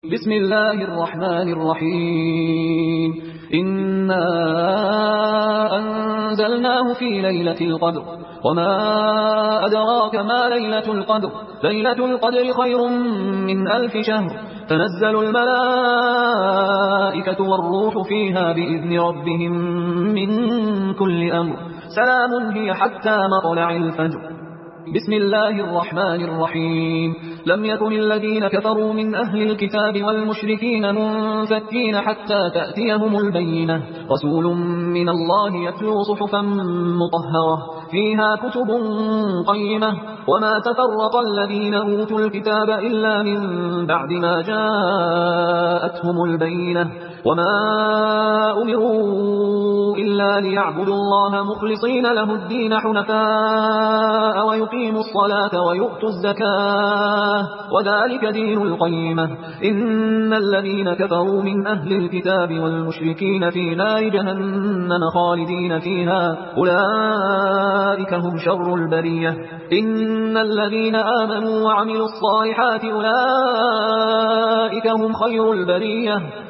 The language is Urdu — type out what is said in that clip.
بسم الله الرحمن الرحيم إنا أنزلناه في ليلة القدر وما أدراك ما ليلة القدر ليلة القدر خير من 1000 شهر تنزل الملائكة والروح فيها بإذن ربهم من كل أمر سلام هي حتى مطلع الفجر. بسم الله الرحمن الرحيم لم يكن الذين كفروا من أهل الكتاب والمشركين منفكين حتى تأتيهم البينة رسول من الله يتلو صحفا مطهرة فيها كتب قيمة وما تفرق الذين أوتوا الكتاب إلا من بعد ما جاءتهم البينة وما أمروا إلا ليعبدوا الله مخلصين له الدين حنفاء ويقيموا الصلاة ويؤتوا الزكاة وذلك دين القيمة إن الذين كفروا من أهل الكتاب والمشركين في نار جهنم خالدين فيها أولئك هم شر البرية إن الذين آمنوا وعملوا الصالحات أولئك هم خير البرية